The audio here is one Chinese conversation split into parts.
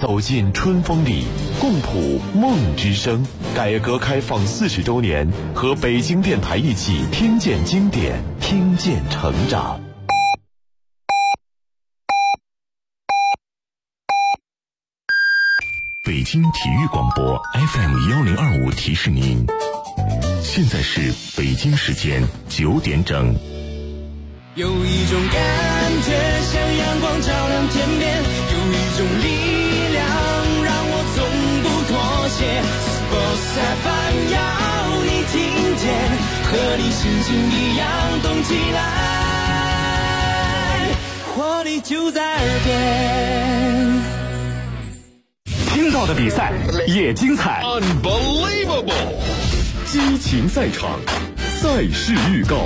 走进春风里，共谱梦之声。改革开放40周年，和北京电台一起听见经典，听见成长。北京体育广播 FM1025提示您，现在是北京时间9点整。 有一种感觉像阳光照亮天边，有一种力量让我从不妥协。Sports FM 要你听见，和你心情一样动起来，活力就在耳边。 听到的比赛也精彩 Unbelievable 激情赛场，赛事预告。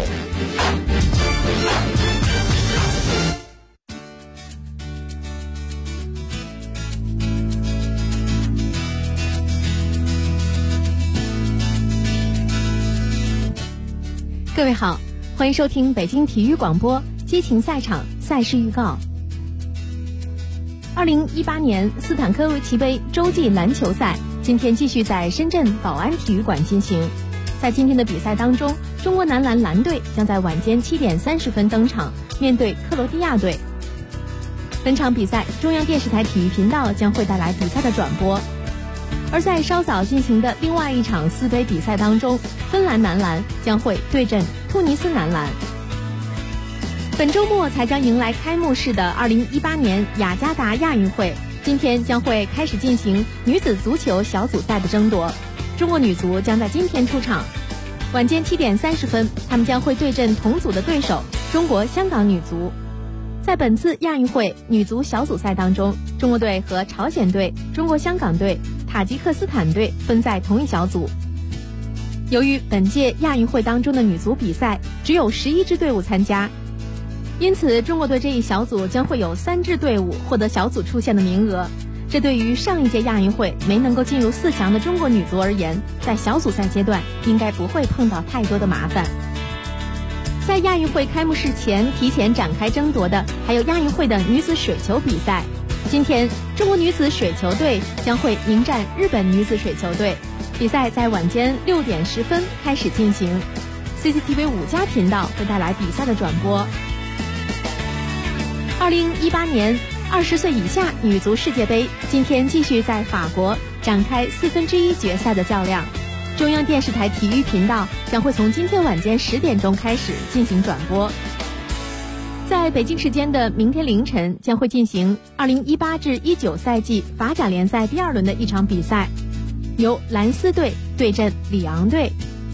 各位好，欢迎收听北京体育广播激情赛场赛事预告。2018年斯坦科维奇杯洲际篮球赛今天继续在深圳宝安体育馆进行。在今天的比赛当中，中国男篮蓝队将在晚间7点30分登场，面对克罗地亚队。本场比赛中央电视台体育频道将会带来比赛的转播。而在稍早进行的另外一场4杯比赛当中，芬兰男篮将会对阵突尼斯男篮。本周末才将迎来开幕式的2018年雅加达亚运会，今天将会开始进行女子足球小组赛的争夺。中国女足将在今天出场，晚间7点30分，他们将会对阵同组的对手中国香港女足。在本次亚运会女足小组赛当中，中国队和朝鲜队、中国香港队、塔吉克斯坦队分在同一小组。由于本届亚运会当中的女足比赛只有11支队伍参加，因此中国队这一小组将会有3支队伍获得小组出线的名额。这对于上一届亚运会没能够进入4强的中国女足而言，在小组赛阶段应该不会碰到太多的麻烦。在亚运会开幕式前提前展开争夺的还有亚运会的女子水球比赛。今天中国女子水球队将会迎战日本女子水球队，比赛在晚间6点10分开始进行。 CCTV 5+频道会带来比赛的转播。2018年20岁以下女足世界杯今天继续在法国展开1/4决赛的较量。中央电视台体育频道将会从今天晚间10点钟开始进行转播。在北京时间的明天凌晨将会进行2018至19赛季法甲联赛第2轮的一场比赛，由兰斯队对阵里昂队。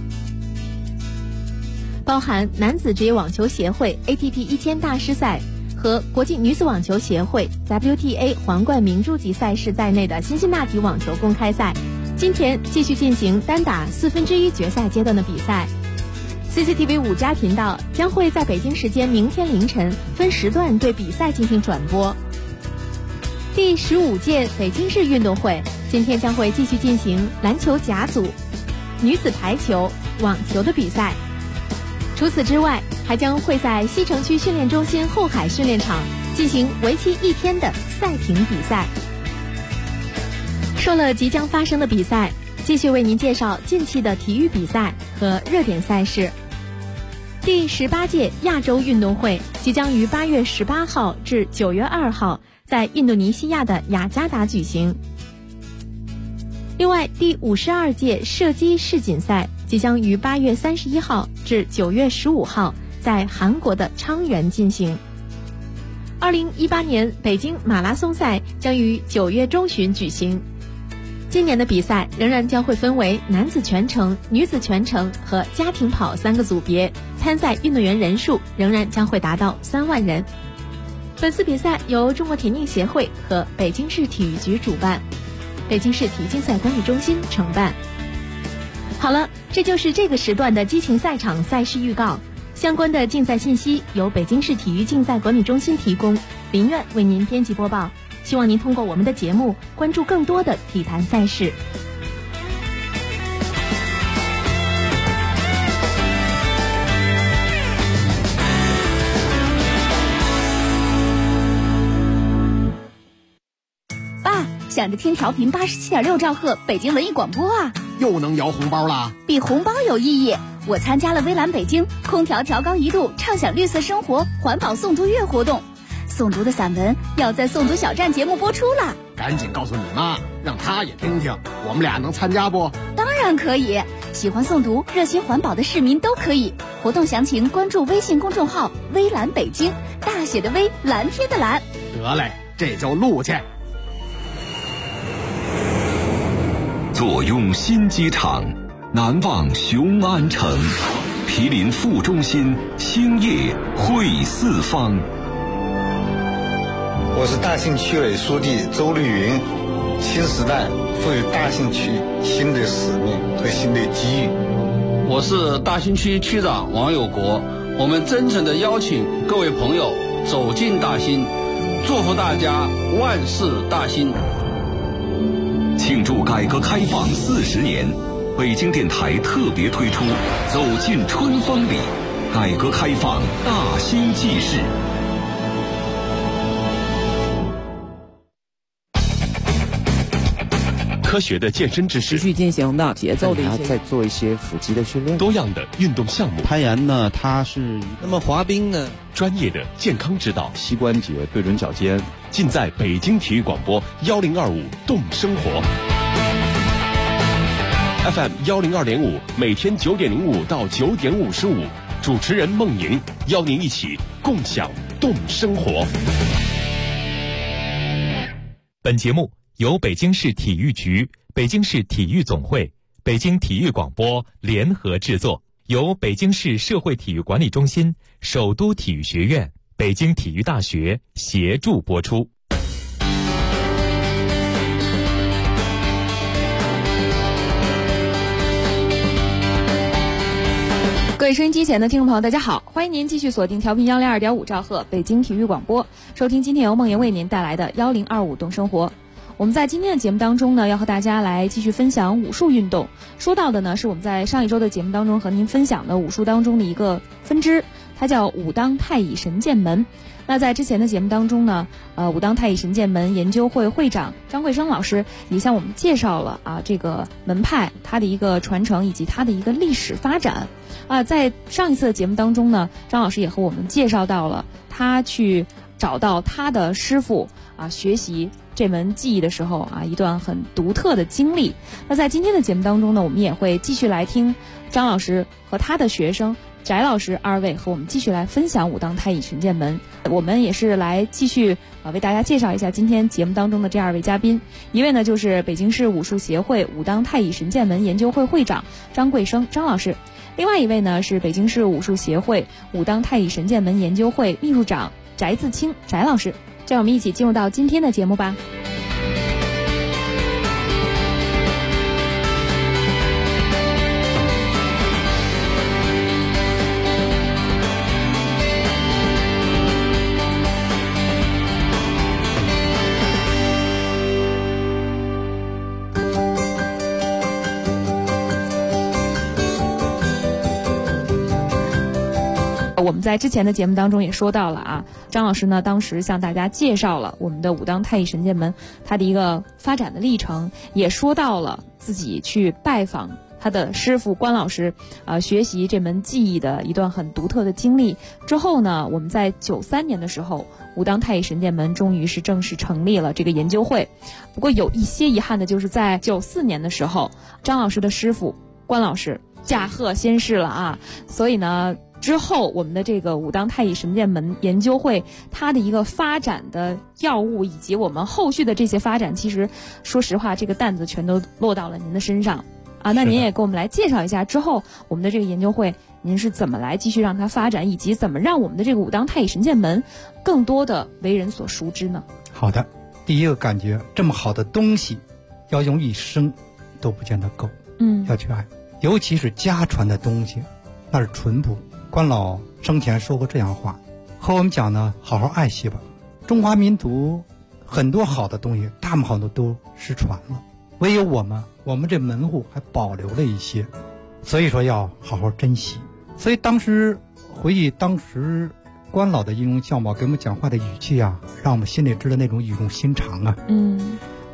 包含男子职业网球协会 ATP 1000大师赛和国际女子网球协会 WTA 皇冠明珠级赛事在内的辛辛那提网球公开赛今天继续进行单打1/4决赛阶段的比赛。CCTV 5+频道将会在北京时间明天凌晨分时段对比赛进行转播。第15届北京市运动会今天将会继续进行篮球甲组、女子排球、网球的比赛。除此之外，还将会在西城区训练中心后海训练场进行为期1天的赛艇比赛。说了即将发生的比赛，继续为您介绍近期的体育比赛和热点赛事。第18届亚洲运动会即将于8月18号至9月2号在印度尼西亚的雅加达举行。另外，第52届射击世锦赛即将于8月31号至9月15号在韩国的昌原进行。2018年北京马拉松赛将于9月中旬举行。今年的比赛仍然将会分为男子全程、女子全程和家庭跑3个组别，参赛运动员人数仍然将会达到3万人。本次比赛由中国田径协会和北京市体育局主办，北京市体育竞赛管理中心承办。好了，这就是这个时段的激情赛场赛事预告。相关的竞赛信息由北京市体育竞赛管理中心提供，林苑为您编辑播报。希望您通过我们的节目关注更多的体坛赛事。 爸， 想着听调频87.6兆赫北京文艺广播啊。 又能摇红包啦？ 比红包有意义。我参加了微蓝北京空调调高1度畅享绿色生活环保诵读月活动，诵读的散文要在诵读小站节目播出了。 赶紧告诉你妈，让她也听听，我们俩能参加不？ 当然可以，喜欢诵读热心环保的市民都可以。活动详情关注微信公众号微蓝北京，大写的微，蓝天的蓝。 得嘞，这就录去。 坐拥新机场，难忘雄安城，毗邻副中心，兴业汇四方。 我是大兴区委书记周绿云。新时代赋予大兴区新的使命和新的机遇。 我是大兴区区长王有国。我们真诚地邀请各位朋友走进大兴，祝福大家万事大兴。 庆祝改革开放40年，北京电台特别推出《走进春风里》，改革开放大兴纪事。科学的健身知识， 持续进行的节奏的一些， 再做一些腹肌的训练， 多样的运动项目。 攀岩呢，它是那么滑冰呢， 专业的健康指导， 膝关节对准脚尖， 尽在北京体育广播1025动生活 FM 102.5，每天9点05到9点55，主持人孟莹邀您一起共享动生活。 本节目由北京市体育局、北京市体育总会、北京体育广播联合制作，由北京市社会体育管理中心、首都体育学院、北京体育大学协助播出。 各位收音机前的听众朋友，大家好，欢迎您继续锁定调频102.5兆赫北京体育广播，收听今天由梦妍为您带来的1025动生活。我们在今天的节目当中呢，要和大家来继续分享武术运动。说到的呢，是我们在上一周的节目当中和您分享的武术当中的一个分支，它叫武当太乙神剑门。那在之前的节目当中呢，武当太乙神剑门研究会会长张桂生老师也向我们介绍了这个门派它的一个传承以及它的一个历史发展。在上一次的节目当中呢，张老师也和我们介绍到了他去找到他的师傅学习这门技艺的时候一段很独特的经历。那在今天的节目当中呢，我们也会继续来听张老师和他的学生翟老师二位和我们继续来分享武当太乙神剑门。我们也是来继续为大家介绍一下今天节目当中的这二位嘉宾。一位呢就是北京市武术协会武当太乙神剑门研究会会长张桂生张老师，另外一位呢是北京市武术协会武当太乙神剑门研究会秘书长翟自清翟老师。这样我们一起进入到今天的节目吧。我们在之前的节目当中也说到了张老师呢当时向大家介绍了我们的武当太乙神剑门它的一个发展的历程，也说到了自己去拜访他的师傅关老师学习这门技艺的一段很独特的经历。之后呢，我们在93年的时候，武当太乙神剑门终于是正式成立了这个研究会。不过有一些遗憾的就是在94年的时候，张老师的师傅关老师驾鹤仙逝了所以呢之后我们的这个武当太乙神剑门研究会它的一个发展的要务以及我们后续的这些发展，其实说实话这个担子全都落到了您的身上那您也给我们来介绍一下之后我们的这个研究会您是怎么来继续让它发展，以及怎么让我们的这个武当太乙神剑门更多的为人所熟知呢？ 好的，第一个感觉这么好的东西要用一生都不见得够要去爱，尤其是家传的东西那是淳朴。关老生前说过这样话，和我们讲呢，好好爱惜吧。中华民族很多好的东西大部分好多都失传了，唯有我们这门户还保留了一些，所以说要好好珍惜。所以当时回忆当时关老的音容笑貌给我们讲话的语气让我们心里知道那种语重心长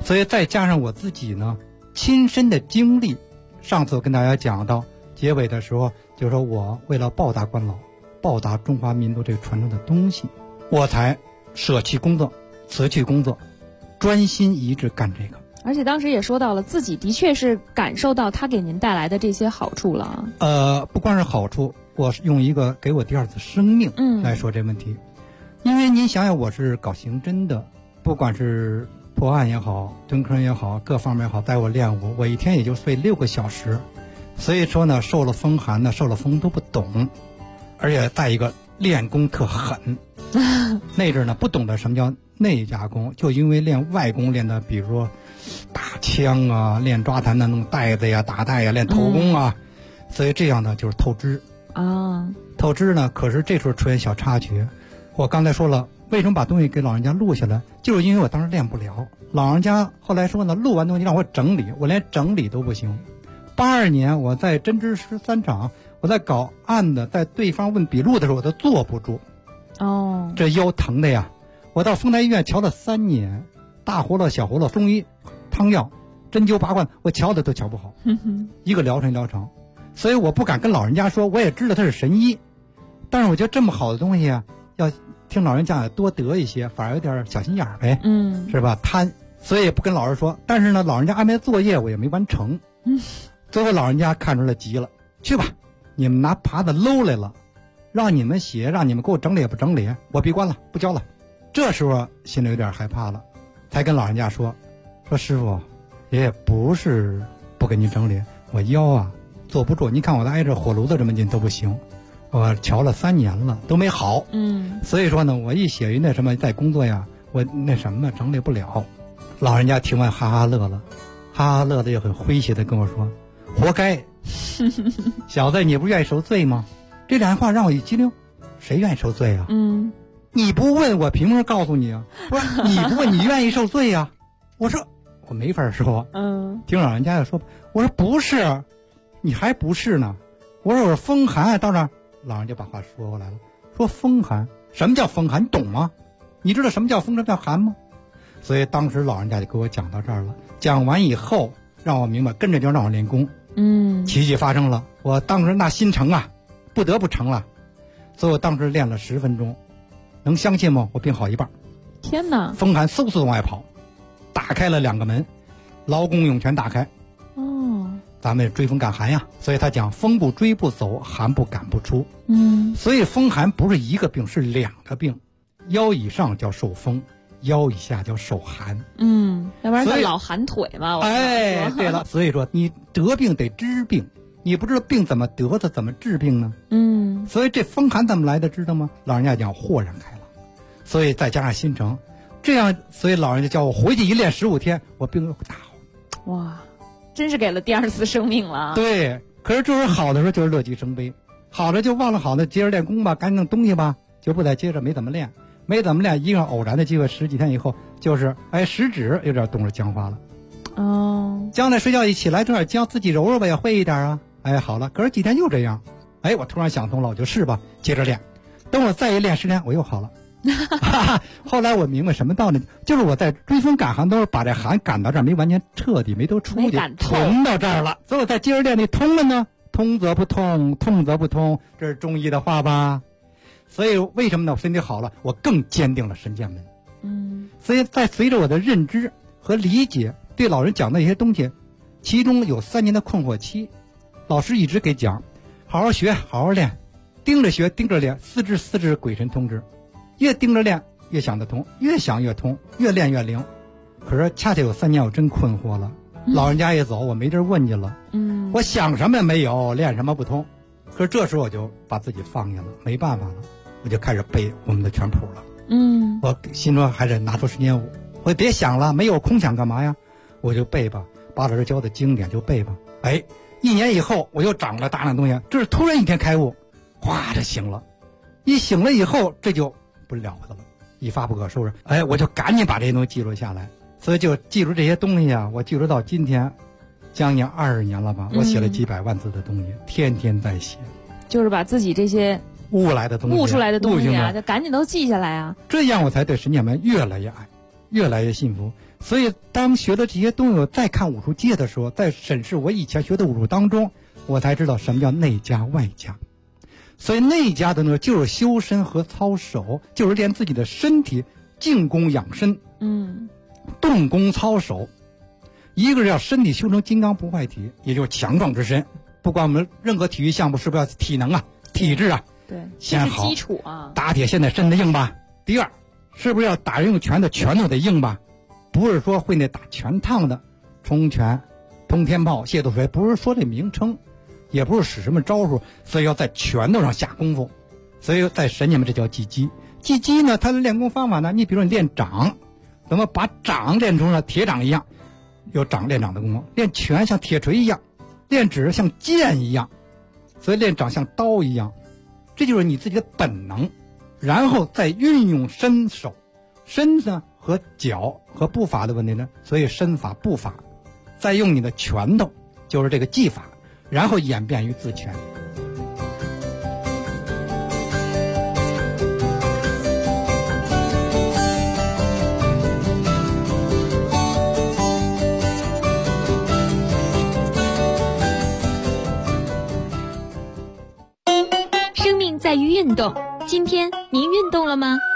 所以再加上我自己呢亲身的经历，上次我跟大家讲到结尾的时候，就说我为了报答关老，报答中华民族这个传承的东西，我才舍弃工作，辞去工作，专心一致干这个。 而且当时也说到了，自己的确是感受到它给您带来的这些好处了。 不光是好处，我是用一个给我第二次生命来说这问题。因为您想想，我是搞刑侦的，不管是破案也好，蹲坑也好，各方面也好，在我练武，我一天也就睡6个小时。所以说呢，受了风寒呢，受了风都不懂，而且再一个练功特狠。那阵呢不懂得什么叫内家功，就因为练外功练的，比如说打枪啊，练抓弹的弄带子呀、打带呀，练头功啊，所以这样呢就是透支啊。 透支呢，可是这时候出现小插曲。我刚才说了，为什么把东西给老人家录下来，就是因为我当时练不了。老人家后来说呢，录完东西让我整理，我连整理都不行。82年我在针织13场，我在搞案子，在对方问笔录的时候，我都坐不住。 哦， 这腰疼的呀！我到丰台医院瞧了3年，大活络、小活络、中医、汤药、针灸、拔罐，我瞧的都瞧不好。一个疗程疗程，所以我不敢跟老人家说，我也知道他是神医，但是我觉得这么好的东西啊，要听老人家多得一些，反而有点小心眼儿呗，是吧？贪，所以也不跟老师说。但是呢，老人家安排作业我也没完成，最后老人家看出来急了，去吧，你们拿耙子搂来了，让你们写，让你们给我整理也不整理，我闭关了，不教了。这时候心里有点害怕了，才跟老人家说师傅，也不是不给您整理，我腰啊坐不住，您看我挨着火炉子这么近都不行，我瞧了3年了都没好，所以说呢，我一写一那什么在工作呀，我那什么整理不了。老人家听完哈哈乐了，哈哈乐的也很诙谐的跟我说，活该，小子你不愿意受罪吗？这2句话让我一激灵，谁愿意受罪啊？你不问我凭什么告诉你啊？不是你不问你愿意受罪呀？我说我没法说。听老人家也说，我说不是，你还不是呢。我说风寒到这儿，老人就把话说过来了，说风寒，什么叫风寒？你懂吗？你知道什么叫风，什么叫寒吗？所以当时老人家就给我讲到这儿了。讲完以后，让我明白，跟着就让我练功。奇迹发生了，我当时那心诚啊，不得不成了。所以我当时练了10分钟。能相信吗？我病好一半。 天哪！ 风寒嗖嗖往外跑，打开了2个门，劳宫涌泉打开。咱们追风赶寒呀，所以他讲风不追不走，寒不赶不出。所以风寒不是一个病，是2个病，腰以上叫受风，腰以下叫受寒。 要不然叫老寒腿嘛。 哎，对了，所以说你得病得治病。你不知道病怎么得的，怎么治病呢？所以这风寒怎么来的，知道吗？老人家讲豁然开朗，所以再加上心诚，这样，所以老人家叫我回去一练15天，我病又大好。 哇，真是给了第2次生命了。 对，可是这时候好的时候就是乐极生悲，好了就忘了好的，接着练功吧，赶紧弄东西吧，就不再接着，没怎么练，一个偶然的机会，10几天以后，就是食指有点动了僵化了。将来睡觉一起来，正好将自己揉揉吧，也会一点啊。好了，可是几天又这样，我突然想通了，我就试吧，接着练。等我再一练10天，我又好了。后来我明白什么道理，就是我在追风赶寒都是把这寒赶到这儿，没完全彻底没都出去，通到这儿了。所以我再接着练，你通了呢？通则不通，通则不通，这是中医的话吧？所以为什么呢？我身体好了，我更坚定了神剑门。所以在随着我的认知和理解，对老人讲的一些东西，其中有3年的困惑期。老师一直给讲，好好学，好好练，盯着学，盯着练，四肢鬼神通之，越盯着练越想得通，越想越通，越练越灵。可是恰恰有3年我真困惑了，老人家一走，我没地儿问去了。我想什么也没有，练什么不通。可是这时候我就把自己放下了，没办法了，我就开始背我们的全谱了。我心中还是拿出时间，我别想了，没有空想干嘛呀？我就背吧，把老师教的经典就背吧。1年以后，我又长了大量东西，这是突然一天开悟，哗，这醒了。一醒了以后，这就不了不得了，一发不可收拾。我就赶紧把这些东西记录下来，所以就记录这些东西啊，我记录到今天，将近20年了吧，我写了几百万字的东西，天天在写， 就是把自己这些悟来的东西、 悟出来的东西啊，就赶紧都记下来啊。 这样我才对神剑门越来越爱，越来越信服。 所以当学的这些东西，我再看武术界的时候，在审视我以前学的武术当中，我才知道什么叫内家外家。所以内家的呢，就是修身和操守，就是练自己的身体，静功养身，动功操守。一个是要身体修成金刚不坏体，也就是强壮之身。不管我们任何体育项目，是不是要体能啊、体质啊？ 对， 先好， 这是基础啊。 打铁现在身子硬吧。第二，是不是要打人用拳的拳头得硬吧？不是说会那打拳趟的，冲拳、通天炮、械斗锤，不是说这名称，也不是使什么招数，所以要在拳头上下功夫。所以在神里面这叫技击。技击呢，它的练功方法呢，你比如说你练掌，怎么把掌练成了铁掌一样，有掌练掌的功夫；练拳像铁锤一样，练指像剑一样，所以练掌像刀一样。这就是你自己的本能，然后再运用身手，身呢和脚和步法的问题呢，所以身法步法，再用你的拳头，就是这个技法，然后演变于自拳。 生命在于运动，今天您运动了吗？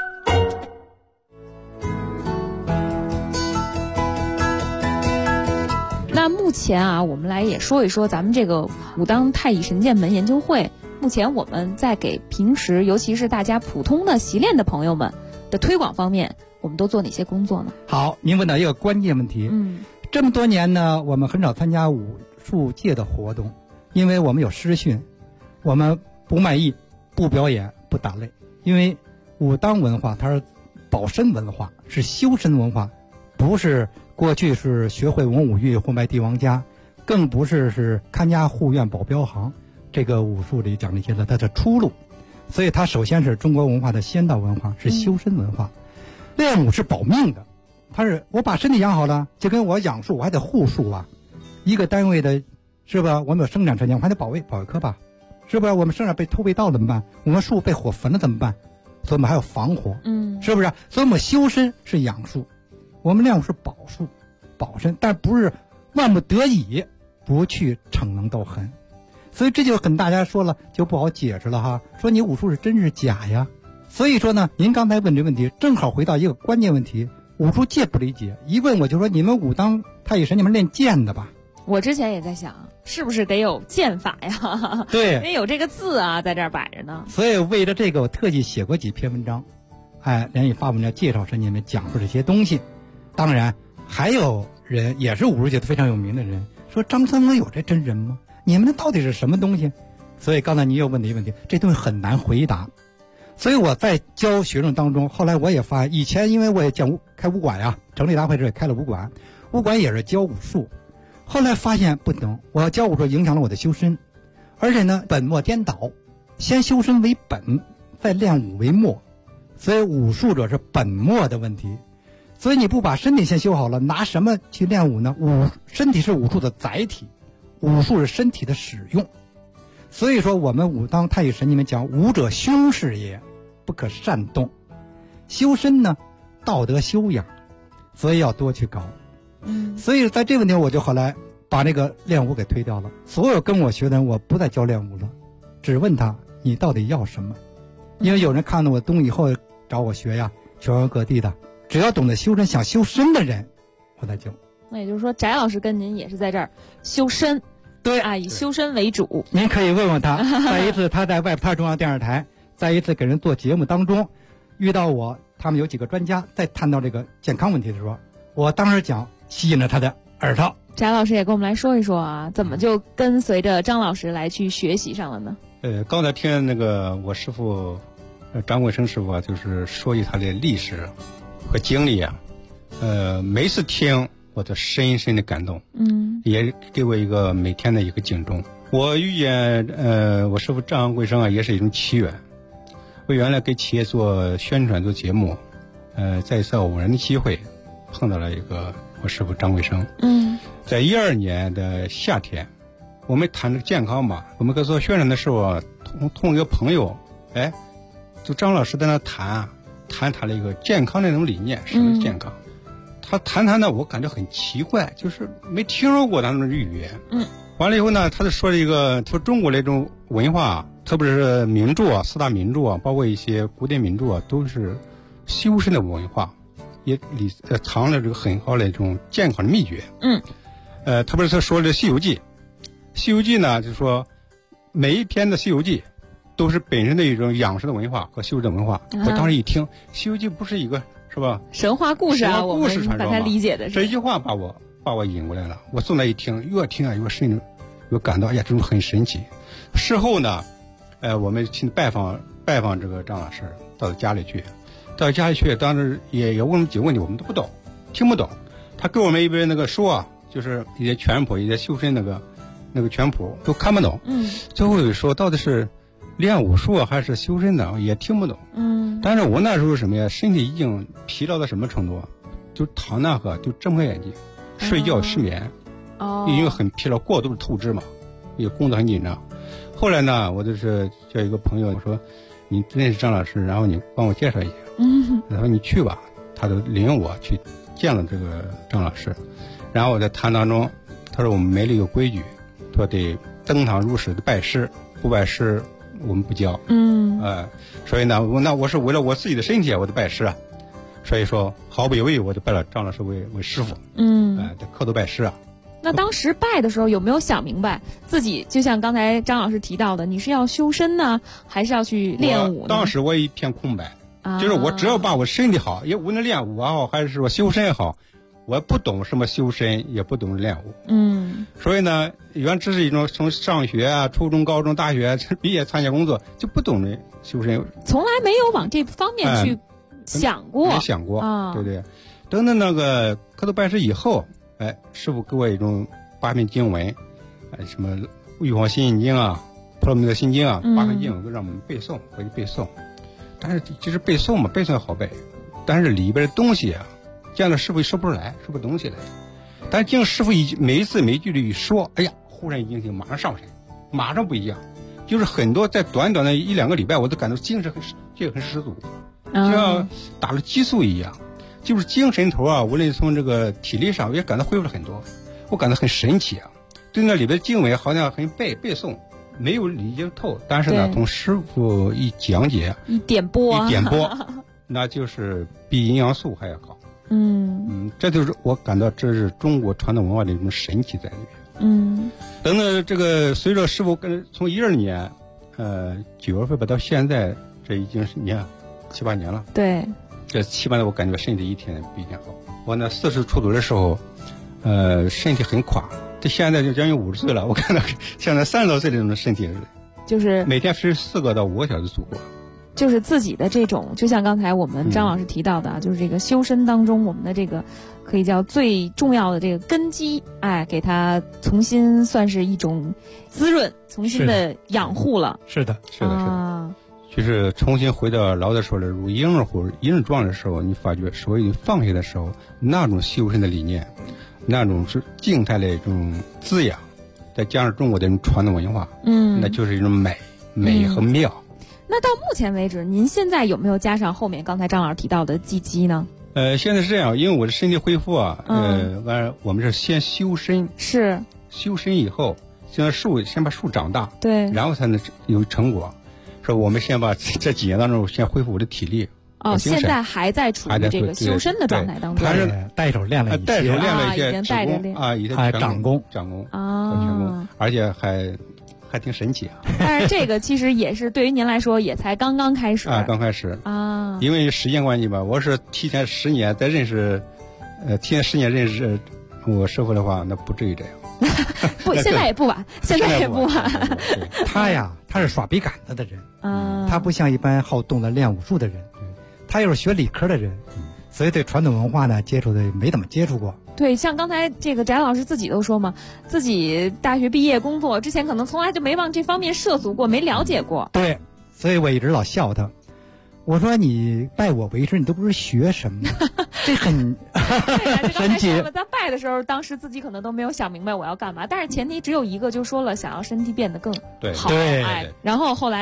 那目前啊，我们来也说一说咱们这个武当太乙神剑门研究会。目前我们在给平时，尤其是大家普通的习练的朋友们的推广方面，我们都做哪些工作呢？ 好，您问到一个关键问题。这么多年呢，我们很少参加武术界的活动，因为我们有师训，我们不卖艺、不表演、不打擂。因为武当文化它是保身文化，是修身文化，不是过去是学会文武艺、货卖帝王家，更不是看家护院保镖行。这个武术里讲这些的，它的出路。所以它首先是中国文化的仙道文化，是修身文化。练武是保命的，它是我把身体养好了，就跟我养树，我还得护树啊。一个单位的，是吧？我们有生产车间，我还得保卫科吧，是不是？我们生产被偷被盗怎么办？我们树被火焚了怎么办？所以我们还有防火，是不是？所以我们修身是养树，我们练武是保树、保身，但不是万不得已不去逞能斗狠。所以这就跟大家说了，就不好解释了哈。说你武术是真是假呀？所以说呢，您刚才问这问题，正好回到一个关键问题，武术界不理解。一问我就说，你们武当太乙神你们练剑的吧？ 我之前也在想，是不是得有剑法呀？ 对， 因为有这个字啊，在这儿摆着呢。 所以为了这个，我特地写过几篇文章，连续发文章介绍神你们，讲述这些东西。当然，还有人也是武术界非常有名的人，说张三丰有这真人吗？你们那到底是什么东西？所以刚才你又问的一个问题，这东西很难回答。所以我在教学生当中，后来我也发现，以前因为我也讲开武馆呀，成立大会时也开了武馆，武馆也是教武术。后来发现不能，我要教武术影响了我的修身，而且呢本末颠倒，先修身为本，再练武为末，所以武术者是本末的问题。所以你不把身体先修好了，拿什么去练武呢？身体是武术的载体，武术是身体的使用。所以说我们武当太乙神里面讲，武者凶是也，不可擅动。修身呢，道德修养，所以要多去搞。所以在这个问题我就后来把那个练武给推掉了。所有跟我学的人，我不再教练武了，只问他你到底要什么。因为有人看到我东以后找我学呀，全国各地的，只要懂得修身、想修身的人，我再教。 那也就是说，翟老师跟您也是在这儿修身， 对啊，以修身为主。 您可以问问他。再一次他在外滩中央电视台，再一次给人做节目当中遇到我，他们有几个专家在谈到这个健康问题的时候，我当时讲吸引了他的耳朵。 翟老师也跟我们来说一说啊，怎么就跟随着张老师来去学习上了呢？ 刚才听那个我师傅张贵生师傅啊，就是说起他的历史和经历啊，每次听我都深深的感动，也给我一个每天的一个警钟。我遇见我师傅张贵生啊，也是一种奇缘。我原来给企业做宣传做节目，在一次偶然的机会碰到了一个我师傅张贵生。在2012年的夏天，我们谈这个健康吧，我们在做宣传的时候，同一个朋友，就张老师在那谈他的一个健康那种理念，什么是健康？ 他谈的我感觉很奇怪，就是没听说过他们的语言。完了以后呢，他就说了一个，说中国那种文化，特别是名著啊，四大名著啊，包括一些古典名著啊，都是修身的文化，也藏了这个很好的一种健康的秘诀。特别是他说的《西游记》，《西游记》呢，就是说每一篇的《西游记》都是本身的一种养生的文化和修身的文化。我当时一听，《西游记》不是一个是吧？ 神话故事啊， 我们把它理解的是这一句话把我引过来了。我坐那一听，越听啊越深入，越感到哎呀，这种很神奇。事后呢，我们去拜访这个张老师，到家里去，当时也问了几个问题，我们都不懂，听不懂。他给我们一本那个书啊，就是一些拳谱，一些修身那个拳谱都看不懂。最后说到底是练武术还是修身的，也听不懂。但是我那时候什么呀，身体已经疲劳到什么程度啊？就躺那个就睁不开眼睛，睡觉失眠。因为很疲劳，过度的透支嘛，也工作很紧张。后来呢，我就是叫一个朋友，我说你认识张老师，然后你帮我介绍一下。他说你去吧，他就领我去见了这个张老师。然后我在谈当中，他说我们没了一个规矩，说得登堂入室的拜师，不拜师我们不教。所以呢，我是为了我自己的身体，我得拜师啊。所以说毫不犹豫，我就拜了张老师为师傅。得磕头拜师啊。 那当时拜的时候有没有想明白自己，就像刚才张老师提到的，你是要修身呢，还是要去练武呢？ 当时我一片空白，就是我只要把我身体好，也无论练武也好，还是说修身也好，我不懂什么修身，也不懂练武。所以呢，原只是一种从上学啊、初中、高中、大学毕业参加工作，就不懂得修身， 从来没有往这方面去想过， 没想过，对不对？等到那个磕头拜师以后。师傅给我一种8篇经文，什么玉皇心印经啊、婆罗门的心经啊，8篇经文让我们背诵，回去背诵。但是其实背诵嘛，背诵好背，但是里边的东西啊，见到师傅说不出来，说不出东西来。但是经师傅每一字每一句的一说，哎呀，忽然一惊醒，马上上神，马上不一样。就是很多在短短的1-2个礼拜，我都感到精神很十足，就像打了激素一样。就是精神头啊，无论从这个体力上，我也感到恢复了很多，我感到很神奇啊。对那里边经文好像很背诵，没有理解透，但是呢，从师傅一讲解、 一点拨， 那就是比营养素还要好。这就是我感到这是中国传统文化的一种神奇在里面。等到这个随着师傅从12年，9月份吧到现在，这已经是7、8年了。 对。 这7、8年我感觉身体一天比一天好。我呢40出头的时候，身体很垮，这现在就将近50岁了，我看到现在30多岁的这种身体， 就是每天睡4个到5个小时足够。 就是自己的这种，就像刚才我们张老师提到的啊，就是这个修身当中，我们的这个可以叫最重要的这个根基，给它重新算是一种滋润，重新的养护了。 是的。 就是重新回到老的时候的如婴儿状的时候，你发觉所谓放下的时候，那种修身的理念，那种是静态的一种滋养，再加上中国的传统文化，那就是一种美和妙。 那到目前为止，您现在有没有加上后面刚才张老师提到的积极呢？ 现在是这样，因为我的身体恢复啊，我们是先修身，修身以后，先把树长大， 对， 然后才能有成果。说我们先把这几年当中先恢复我的体力。 现在还在处于这个修身的状态当中。 但是带手练了一些， 已经带着练还长功和全功，而且还挺神奇啊。 但是这个其实也是对于您来说也才刚刚开始刚开始因为时间关系吧，我是提前10年再认识，我师傅的话，那不至于这样。 不，现在也不晚， 他是耍笔杆子的人，他不像一般好动的练武术的人，他又是学理科的人，所以对传统文化呢接触的没怎么接触过。 对，像刚才这个翟老师自己都说嘛，自己大学毕业工作之前可能从来就没往这方面涉足过，没了解过。 对，所以我一直老笑他。我说你拜我为师，你都不是学什么，这很神奇。 在拜的时候，当时自己可能都没有想明白我要干嘛，但是前提只有一个，就说了想要身体变得更好。 对， 然后后来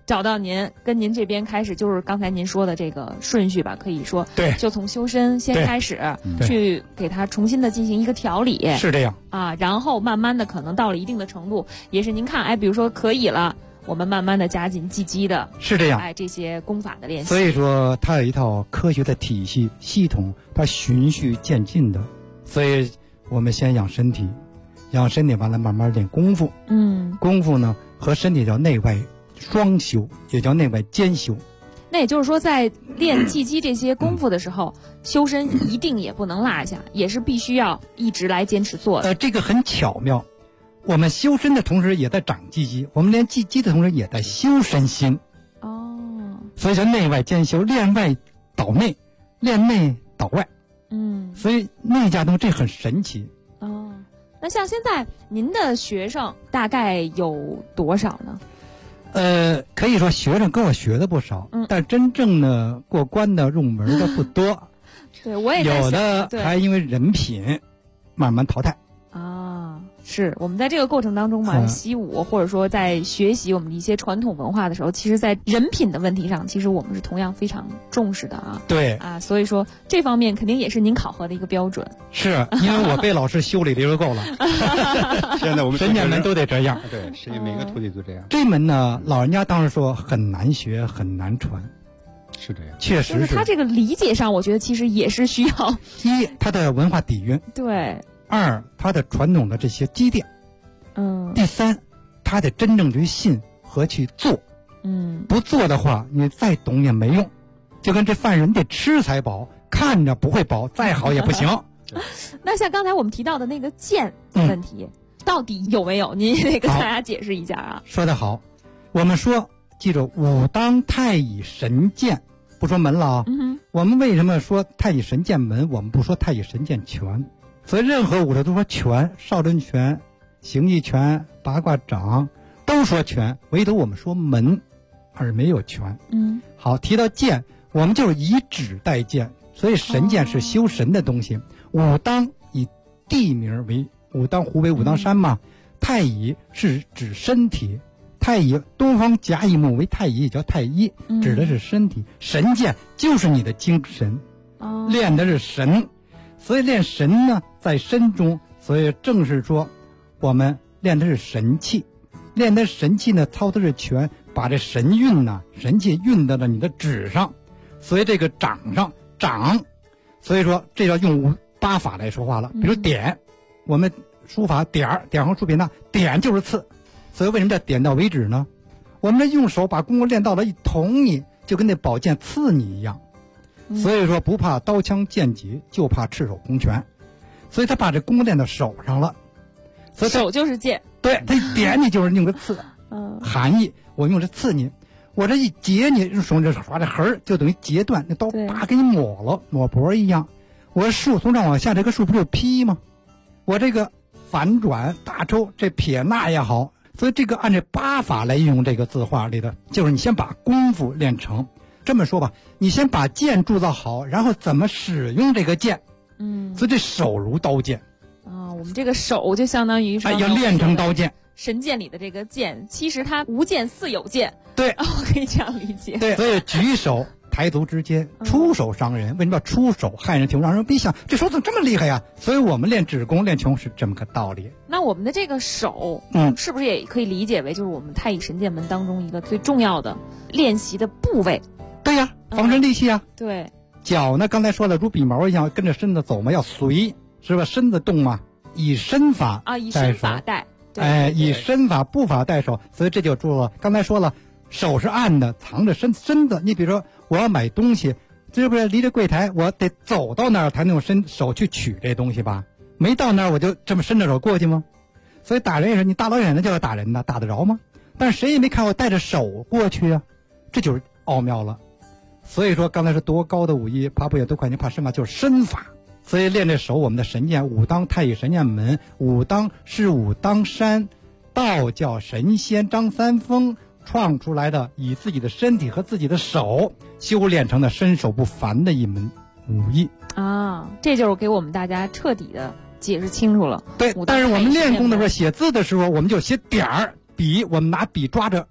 找到您，跟您这边开始，就是刚才您说的这个顺序吧，可以说， 对， 就从修身先开始，去给它重新的进行一个调理， 是这样啊，然后慢慢的可能到了一定的程度，也是您看，哎，比如说可以了，我们慢慢的加紧积极的， 是这样， 哎，这些功法的练习。 所以说，它有一套科学的体系系统，它循序渐进的，所以我们先养身体，养身体完了慢慢练功夫，功夫呢和身体叫内外双修，也叫内外兼修。 那也就是说，在练气机这些功夫的时候，修身一定也不能落下，也是必须要一直来坚持做的。 这个很巧妙，我们修身的同时也在长气机，我们练气机的同时也在修身心。所以叫内外兼修，练外导内，练内导外。所以内家东这很神奇。 那像现在您的学生大概有多少呢？ 可以说学生跟我学的不少，但真正呢过关的入门的不多。 对，我也在想， 有的还因为人品慢慢淘汰。 是我们在这个过程当中嘛，习武或者说在学习我们的一些传统文化的时候，其实在人品的问题上，其实我们是同样非常重视的啊。 对所以说这方面肯定也是您考核的一个标准。 是因为我被老师修理的就够了。 现在我们神剑门都得这样。 对，是每个徒弟都这样。 这门呢，老人家当时说很难学，很难传。 是这样， 确实是。他这个理解上，我觉得其实也是需要一他的文化底蕴。 对。 二，他的传统的这些积淀。第三，他得真正去信和去做。不做的话，你再懂也没用。就跟这饭人得吃才饱，看着不会饱，再好也不行。 那像刚才我们提到的那个剑问题，到底有没有？您得跟大家解释一下啊。 说得好，我们说，记住武当太乙神剑，不说门了啊。我们为什么说太乙神剑门？我们不说太乙神剑拳。所以任何武术都说拳，少林拳、形意拳、八卦掌都说拳，唯独我们说门，而没有拳。好，提到剑，我们就是以指代剑，所以神剑是修神的东西。武当以地名为武当，湖北武当山嘛。太乙是指身体，太乙东方甲乙木为太乙，也叫太医，指的是身体。神剑就是你的精神，练的是神。所以练神呢，在身中，所以正是说，我们练的是神气，练的神气呢，操的是拳，把这神韵呢、神气运到了你的指上，所以这个掌上掌，所以说这要用八法来说话了。比如点，我们书法点横竖撇捺，点就是刺，所以为什么叫点到为止呢？我们用手把功夫练到了一捅你，就跟那宝剑刺你一样。所以说不怕刀枪剑戟，就怕赤手空拳。所以他把这功夫练到手上了，所以手就是剑。 对，他一点你就是用个刺，含义我用这刺你，我这一截你，用手这划这痕就等于截断，那刀叭给你抹了，抹脖一样。我树从上往下，这个树不就劈吗？我这个反转大抽，这撇捺也好，所以这个按这八法来运用这个字画里的，就是你先把功夫练成。这么说吧，你先把剑铸造好，然后怎么使用这个剑。所以这手如刀剑我们这个手就相当于说要练成刀剑。 神剑里的这个剑，其实它无剑似有剑。 对， 我可以这样理解。 对，所以举手抬足之间，出手伤人。为什么要出手害人？让人别想这手怎么这么厉害呀？所以我们练指功练拳是这么个道理。 那我们的这个手，是不是也可以理解为就是我们太乙神剑门当中一个最重要的练习的部位？ 对呀，防身利器啊。 对。 脚呢，刚才说了，如笔毛一样跟着身子走嘛，要随，是吧？身子动嘛，以身法以身法带。 以身法步法带手，所以这就注了。刚才说了，手是暗的，藏着身子。你比如说，我要买东西，是不是离着柜台，我得走到那儿才能用手去取这东西吧？没到那儿我就这么伸着手过去吗？所以打人也是，你大老远的就要打人呢，打得着吗？但是谁也没看我带着手过去啊，这就是奥妙了。所以说刚才是多高的武艺，怕不也多快，你怕身法就是身法。所以练这手，我们的神剑武当太乙神剑门，武当是武当山道教神仙张三丰创出来的，以自己的身体和自己的手修炼成的身手不凡的一门武艺这就是给我们大家彻底的解释清楚了。 对，但是我们练功的时候写字的时候，我们就写点儿笔，我们拿笔抓着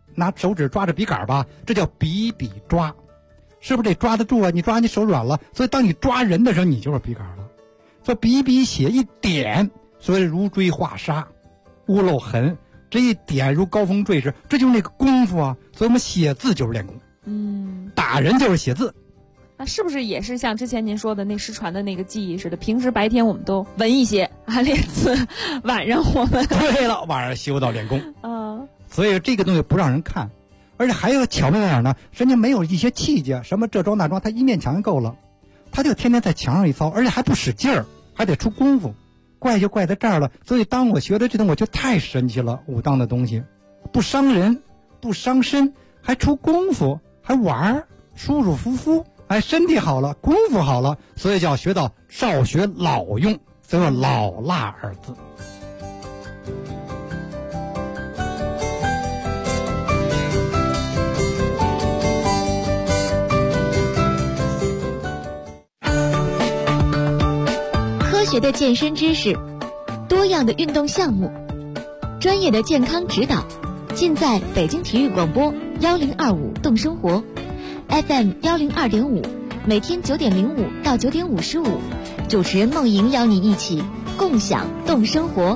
拿手指抓着笔杆吧，这叫笔笔抓，是不是得抓得住啊？你抓你手软了，所以当你抓人的时候，你就是笔杆了。说笔笔写一点，所以如锥画沙，屋漏痕，这一点如高峰坠石，这就是那个功夫啊。所以我们写字就是练功，打人就是写字。 那是不是也是像之前您说的那失传的那个技艺似的？平时白天我们都文一些练字，晚上我们对了，晚上修道练功。所以这个东西不让人看，而且还有巧妙在哪儿呢？人家没有一些器械，什么这桩那桩，他一面墙就够了，他就天天在墙上一搔，而且还不使劲儿，还得出功夫。怪就怪在这儿了。所以当我学的这东西，我觉得太神奇了。武当的东西，不伤人，不伤身，还出功夫，还玩儿，舒舒服服。身体好了，功夫好了，所以叫学到少学老用，所以说老辣二字。 科学的健身知识，多样的运动项目，专业的健康指导，尽在北京体育广播1025动生活。FM 102.5，每天9点05到9点55，主持人梦莹邀你一起共享动生活。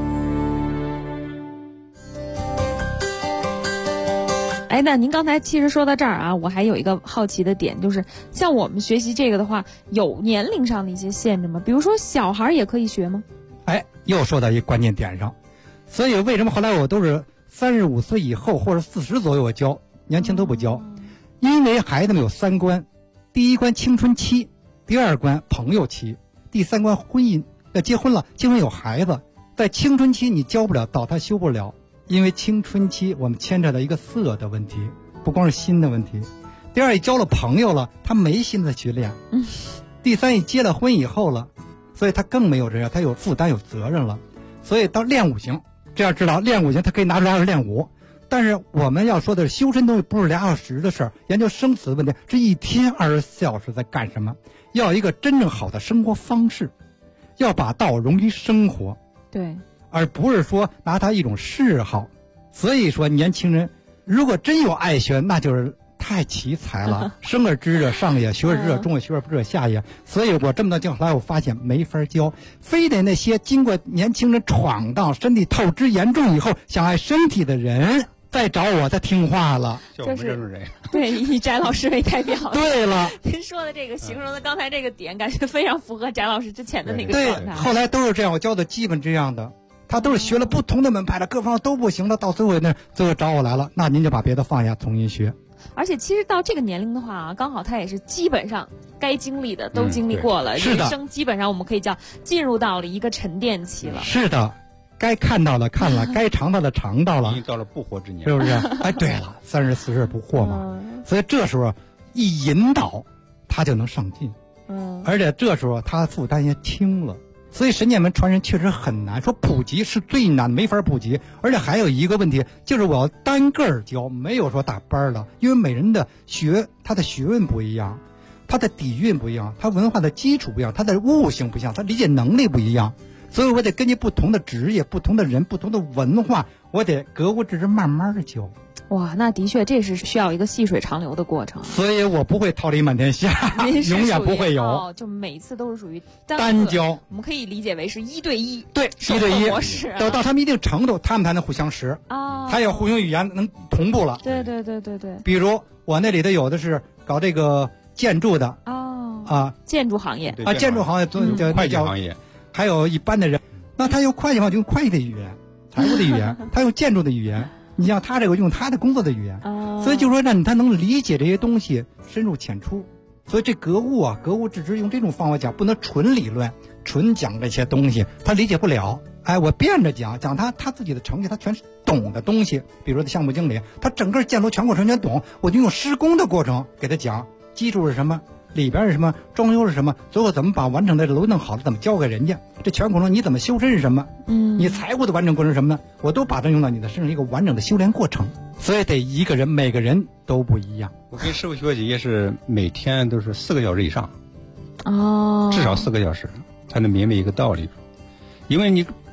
那您刚才其实说到这儿啊，我还有一个好奇的点，就是像我们学习这个的话，有年龄上的一些限制吗？比如说小孩也可以学吗？ 又说到一个关键点上，所以为什么后来我都是35岁以后或者40左右我教，年轻都不教。因为孩子们有3关，第一关青春期，第2关朋友期，第3关婚姻。要结婚了，结婚有孩子，在青春期你教不了道，他修不了，因为青春期我们牵扯到一个色的问题，不光是心的问题。第2，交了朋友了，他没心思去练。第3，结了婚以后了，所以他更没有这样，他有负担有责任了。所以到练武行，这样知道练武行他可以拿出来练武。但是我们要说的是修身东西不是2小时的事儿，研究生死的问题是1天24小时在干什么？要一个真正好的生活方式，要把道融于生活， 对， 而不是说拿它一种嗜好。所以说年轻人如果真有爱学，那就是太奇才了。生而知者上也，学而知者中也，学而不知者下也。所以我这么多教下来，我发现没法教，非得那些经过年轻人闯荡，身体透支严重以后想爱身体的人再找我，再听话了。 就我们这种人， 对，以翟老师为代表。 对了， 您说的这个形容的刚才这个点，感觉非常符合翟老师之前的那个状态。 后来都是这样，我教的基本这样的，他都是学了不同的门派的，各方都不行的，到最后最后找我来了，那您就把别的放下，重新学。 而且其实到这个年龄的话啊，刚好他也是基本上该经历的都经历过了，人生基本上我们可以叫进入到了一个沉淀期了。 是的。该看到了看了，该尝到的尝到了， 已经到了不惑之年， 是不是？对了，30、40不惑嘛。所以这时候一引导，他就能上进。而且这时候他负担也轻了。所以神剑门传人确实很难，说普及是最难，没法普及。而且还有一个问题，就是我要单个儿教，没有说大班了，因为每人的他的学问不一样，他的底蕴不一样，他文化的基础不一样，他的悟性不一样，他理解能力不一样。所以我得根据不同的职业、不同的人、不同的文化，我得格物致知，慢慢的教。 哇，那的确这是需要一个细水长流的过程。 所以我不会桃李满天下，永远不会有。 就每一次都是属于单教。 我们可以理解为是1对1， 对，1对1 模式。 到他们一定程度，他们才能互相识啊，他要互用语言能同步了。 对。 比如我那里头有的是搞这个建筑的建筑行业啊，建筑行业叫会计行业。 还有一般的人，那他用会计嘛，就用会计的语言，财务的语言，他用建筑的语言，你像他这个用他的工作的语言，所以就说让他能理解这些东西，深入浅出。所以这格物啊，格物致知，用这种方法讲，不能纯理论，纯讲这些东西，他理解不了。我变着讲他自己的成绩，他全是懂的东西。比如说项目经理，他整个建筑全过程全懂，我就用施工的过程给他讲，基础是什么，里边是什么，装修是什么，最后怎么把完整的楼弄好了，怎么交给人家，这全过程你怎么修身是什么，你财务的完整过程是什么呢？我都把它用到你的身上，一个完整的修炼过程。所以得一个人每个人都不一样。 我跟师傅学习也是每天都是4个小时以上， 至少4个小时才能明白一个道理。因为你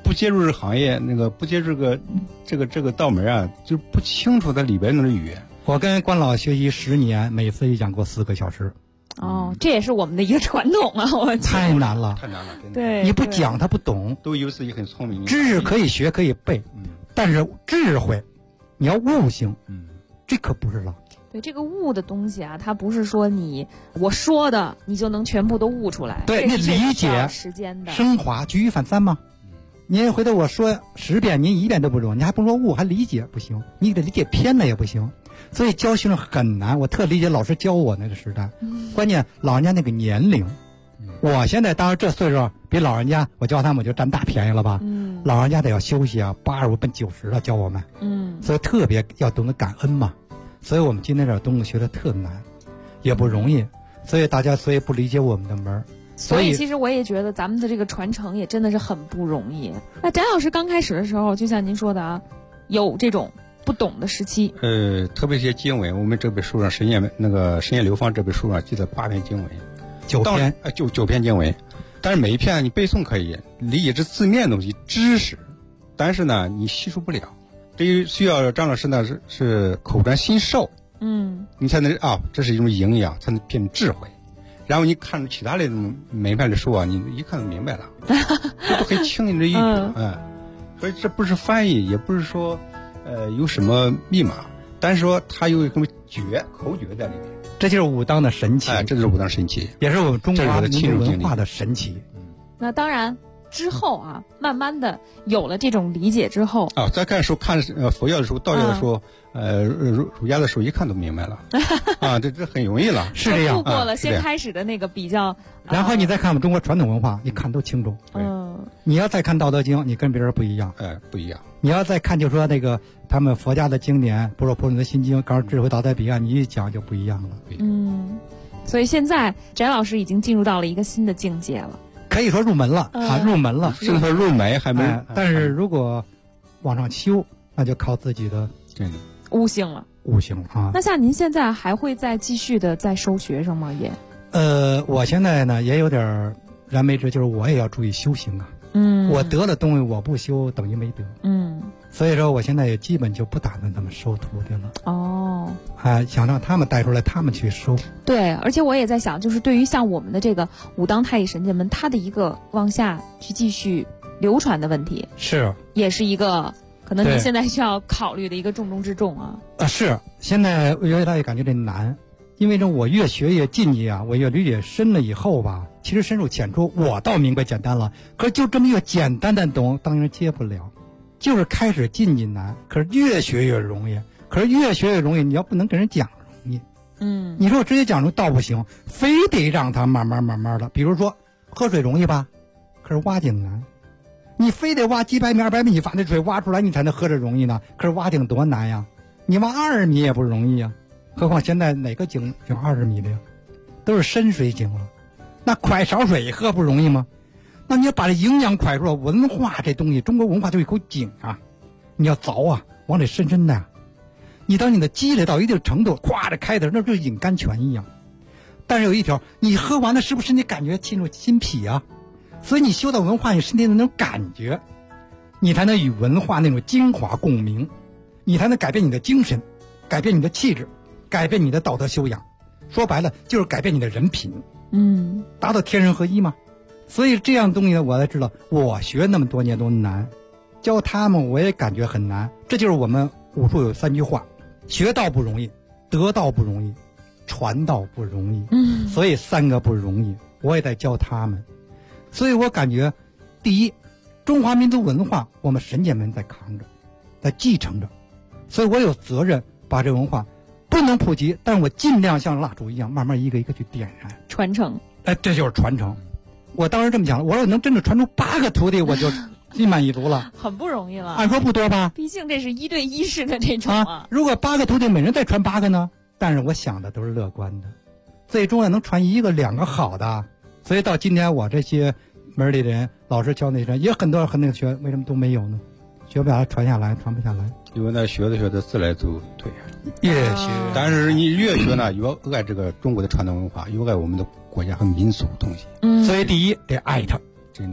不接触这个行业，不接触这个道门啊，就不清楚它里边的语言。 我跟关老学习10年，每次一讲过4个小时。 哦，这也是我们的一个传统啊！我太难了， 太难了，真的。 对， 你不讲他不懂。 都以为自己很聪明。 知识可以学可以背，但是智慧，你要悟性，这可不是了。 对，这个悟的东西啊，它不是说我说的你就能全部都悟出来。 对，你理解时间的升华，举一反三嘛。您回头我说10遍，您1遍都不中，你还不说悟，还理解不行，你给理解偏了也不行。所以教学生很难，我特理解老师教我那个时代。关键老人家那个年龄，我现在当然这岁数比老人家，我教他们我就占大便宜了吧。老人家得要休息啊，85奔90了教我们。所以特别要懂得感恩嘛。所以我们今天这东西学的特难，也不容易。所以大家不理解我们的门。 所以其实我也觉得咱们的这个传承也真的是很不容易。那翟老师刚开始的时候，就像您说的啊，有这种不懂的时期。 特别一些经文，我们这本书上神仙流芳这本书上记得8篇经文 ，9篇 ，9篇经文。但是每一篇你背诵可以理解这字面的东西知识，但是呢你吸收不了。这需要张老师呢是口传心授，你才能这是一种营养，才能变成智慧。然后你看其他的门派的书啊，你一看就明白了，这都很轻易的一语。所以这不是翻译，也不是说有什么密码，但是说它有什么口诀在里面。 这就是武当的神奇。 这就是武当神奇， 也是我们中华民族文化的神奇。 那当然之后啊，慢慢的有了这种理解之后再看佛教的书、道教的书，儒家的书，一看都明白了这很容易了。 是这样， 度过了先开始的那个比较， 然后你再看我们中国传统文化，一看都清楚。你要再看《道德经》，你跟别人不一样。 不一样。 你要再看，就说那个他们佛家的经典，不说《普通的心经》，刚智慧道在彼岸，你一讲就不一样了。 所以现在翟老师已经进入到了一个新的境界了。 可以说入门了入门了， 甚至入门还没。 但是如果往上修，那就靠自己的悟性了。那像您现在还会再继续的再收学生吗？ 我现在呢也有点燃眉之，就是我也要注意修行啊。我得了东西我不修，等于没得。所以说我现在也基本就不打算这么收徒弟了。想让他们带出来，他们去收。 对，而且我也在想，就是对于像我们的这个武当太乙神剑门，它的一个往下去继续流传的问题，也是一个可能您现在需要考虑的一个重中之重啊。 是，现在我越来越感觉这难，因为我越学越进去啊，我越理解深了以后吧，其实深入浅出，我倒明白简单了，可是就这么越简单的懂，当然接不了。就是开始进去难，可是越学越容易。可是越学越容易，你要不能给人讲容易。你说我直接讲容易倒不行，非得让他慢慢的。比如说喝水容易吧，可是挖井难。你非得挖几百米、200米，你把那水挖出来，你才能喝着容易呢。可是挖井多难呀！你挖20米也不容易呀，何况现在哪个井有20米的呀？都是深水井了。那蒯勺水喝不容易吗？那你要把这营养蒯出来，文化这东西，中国文化就一口井啊，你要凿啊，往里深的。你当你的积累到一定程度，咵着开的，那就饮甘泉一样。但是有一条，你喝完了是不是你感觉进入心脾啊？所以你修到文化，你身体的那种感觉，你才能与文化那种精华共鸣，你才能改变你的精神，改变你的气质，改变你的道德修养。说白了，就是改变你的人品。达到天人合一嘛。所以这样东西呢，我才知道，我学那么多年都难，教他们我也感觉很难。这就是我们武术有3句话：学道不容易，得道不容易，传道不容易。所以3个不容易，我也在教他们。所以我感觉，第一，中华民族文化我们神剑门在扛着，在继承着，所以我有责任把这文化不能普及，但我尽量像蜡烛一样，慢慢一个一个去点燃传承。 这就是传承。我当时这么讲了，我说能真的传出8个徒弟，我就心满意足了。 很不容易了。 按说不多吧？ 毕竟这是1对1式的这种如果8个徒弟，每人再传8个呢？但是我想的都是乐观的，最终能传1个、2个好的。所以到今天我这些门里的人，老师教那些人也很多那个学，为什么都没有呢？学不下来，传下来，传不下来。 因为那学着自来就退越学。 但是你越学呢，越爱这个中国的传统文化，越爱我们的国家和民族东西。 所以第一得爱它， 真的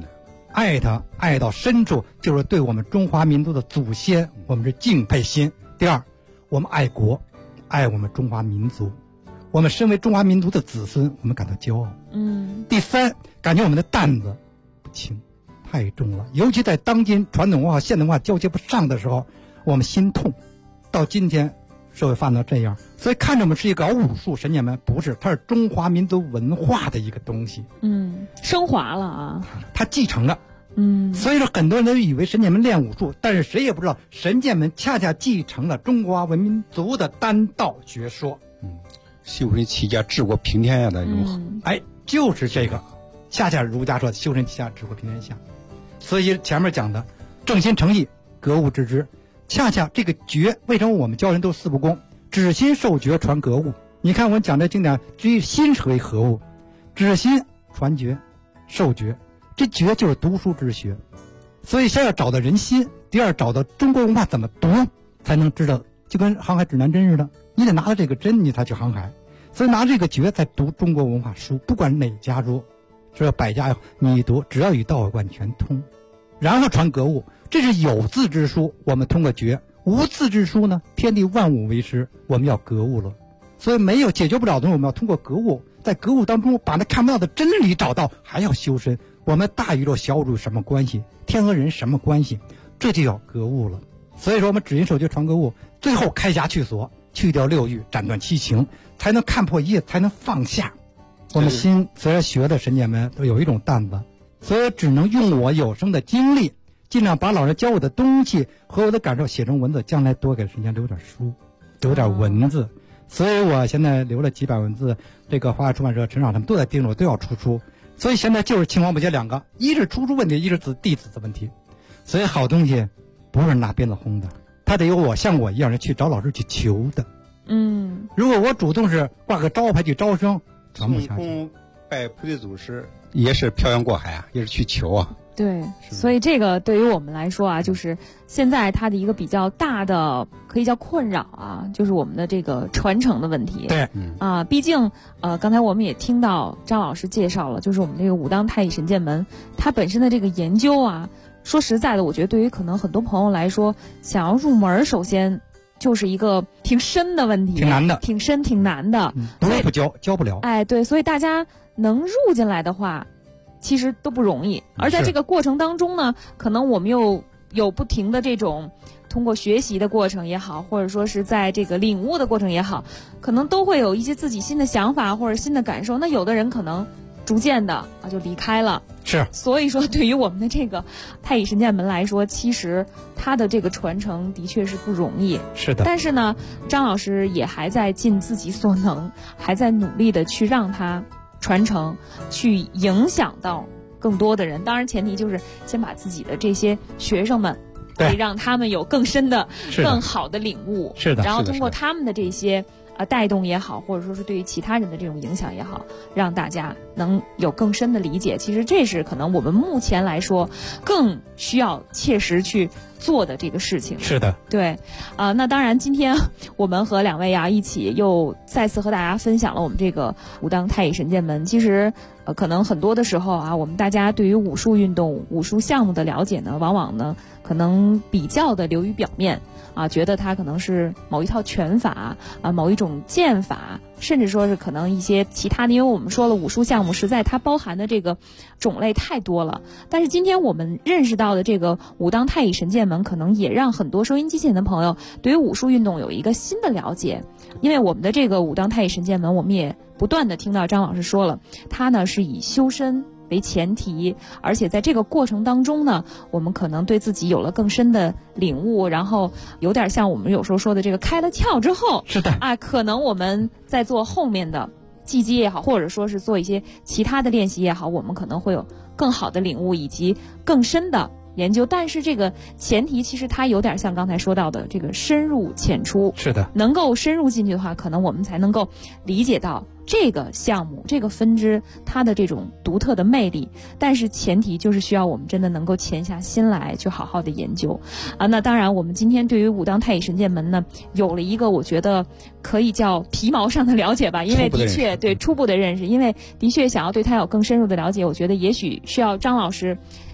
爱它爱到深处，就是对我们中华民族的祖先，我们是敬佩心。第二，我们爱国，爱我们中华民族，我们身为中华民族的子孙，我们感到骄傲。第三，感觉我们的担子不轻，太重了，尤其在当今传统文化现代文化交接不上的时候，我们心痛。到今天社会发展到这样，所以看着我们是一个搞武术神剑门，不是，它是中华民族文化的一个东西。 升华了啊， 它继承了。所以说很多人都以为神剑门练武术，但是谁也不知道神剑门恰恰继承了中华文民族的丹道学说。 修身齐家治国平天下的融合。 就是这个，恰恰儒家说修身齐家治国平天下。所以前面讲的正心诚意，格物致知，恰恰这个觉，为什么我们教人都四不功？止心受觉传格物。你看我们讲这经典，至于心是为何物？止心传觉，受觉，这觉就是读书之学。所以先要找到人心，第二找到中国文化怎么读，才能知道，就跟航海指南针似的，你得拿着这个针你才去航海。所以拿这个觉在读中国文化书，不管哪家书，只要百家你读，只要与道有关全通。然后传格物，这是有字之书，我们通过觉；无字之书呢，天地万物为师，我们要格物了。所以没有解决不了的东西，我们要通过格物，在格物当中把那看不到的真理找到，还要修身。我们大宇宙小宇宙什么关系？天和人什么关系？这就要格物了。所以说我们止心受觉传格物，最后开枷去锁，去掉六欲，斩断七情，才能看破一切，才能放下。我们心虽然学的神剑门都有一种担子，所以只能用我有生的经历，尽量把老人教我的东西和我的感受写成文字，将来多给人家留点书，留点文字。所以我现在留了几百文字，这个华夏出版社、陈少他们都在盯着我，都要出书。所以现在就是青黄不接两个，一是出书问题，一是弟子的问题。所以好东西不是拿鞭子轰的，他得有我像我一样的去找老师去求的。如果我主动是挂个招牌去招生，传不下去。 拜菩提祖师也是漂洋过海啊，也是去求啊。 对，所以这个对于我们来说啊，就是现在它的一个比较大的可以叫困扰啊，就是我们的这个传承的问题。 对， 毕竟刚才我们也听到张老师介绍了，就是我们这个武当太乙神剑门，它本身的这个研究啊，说实在的，我觉得对于可能很多朋友来说，想要入门，首先就是一个挺深的问题， 挺难的， 挺深挺难的， 不是不教不了。 对，所以大家能入进来的话，其实都不容易。而在这个过程当中呢，可能我们又有不停的这种通过学习的过程也好，或者说是在这个领悟的过程也好，可能都会有一些自己新的想法或者新的感受。那有的人可能逐渐的就离开了。 是， 所以说对于我们的这个太乙神剑门来说，其实它的这个传承的确是不容易。 是的。 但是呢，张老师也还在尽自己所能，还在努力的去让它传承，去影响到更多的人。当然前提就是先把自己的这些学生们，可以让他们有更深的、更好的领悟。 是的。 然后通过他们的这些带动也好，或者说是对于其他人的这种影响也好，让大家能有更深的理解。其实这是可能我们目前来说更需要切实去做的这个事情。 是的。 对，那当然今天我们和两位一起又再次和大家分享了我们这个武当太乙神剑门。其实可能很多的时候我们大家对于武术运动、武术项目的了解呢，往往呢可能比较的流于表面觉得它可能是某一套拳法某一种剑法，甚至说是可能一些其他的，因为我们说了武术项目实在它包含的这个种类太多了。但是今天我们认识到的这个武当太乙神剑门，可能也让很多收音机前的朋友对于武术运动有一个新的了解。因为我们的这个武当太乙神剑门，我们也不断的听到张老师说了，它呢是以修身为前提，而且在这个过程当中呢，我们可能对自己有了更深的领悟，然后有点像我们有时候说的这个开了窍之后， 是的可能我们在做后面的技击也好，或者说是做一些其他的练习也好，我们可能会有更好的领悟以及更深的研究。但是这个前提其实它有点像刚才说到的这个深入浅出。 是的。 能够深入进去的话，可能我们才能够理解到这个项目、这个分支它的这种独特的魅力。但是前提就是需要我们真的能够潜下心来去好好的研究那当然我们今天对于武当太乙神剑门呢，有了一个我觉得可以叫皮毛上的了解吧。因为的确对初步的认识，因为的确想要对它有更深入的了解，我觉得也许需要张老师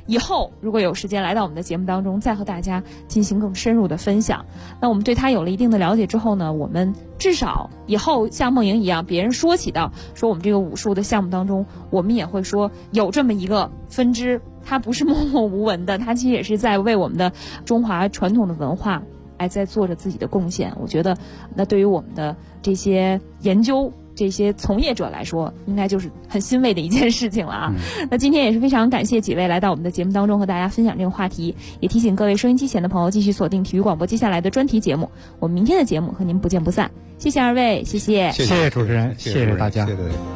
以后如果有时间来到我们的节目当中，再和大家进行更深入的分享。那我们对他有了一定的了解之后呢，我们至少以后像梦莹一样，别人说起到说我们这个武术的项目当中，我们也会说有这么一个分支，它不是默默无闻的，它其实也是在为我们的中华传统的文化在做着自己的贡献。我觉得那对于我们的这些研究这些从业者来说，应该就是很欣慰的一件事情了啊。那今天也是非常感谢几位来到我们的节目当中和大家分享这个话题，也提醒各位收音机前的朋友继续锁定体育广播接下来的专题节目，我们明天的节目和您不见不散。谢谢二位，谢谢， 谢谢主持人，谢谢大家。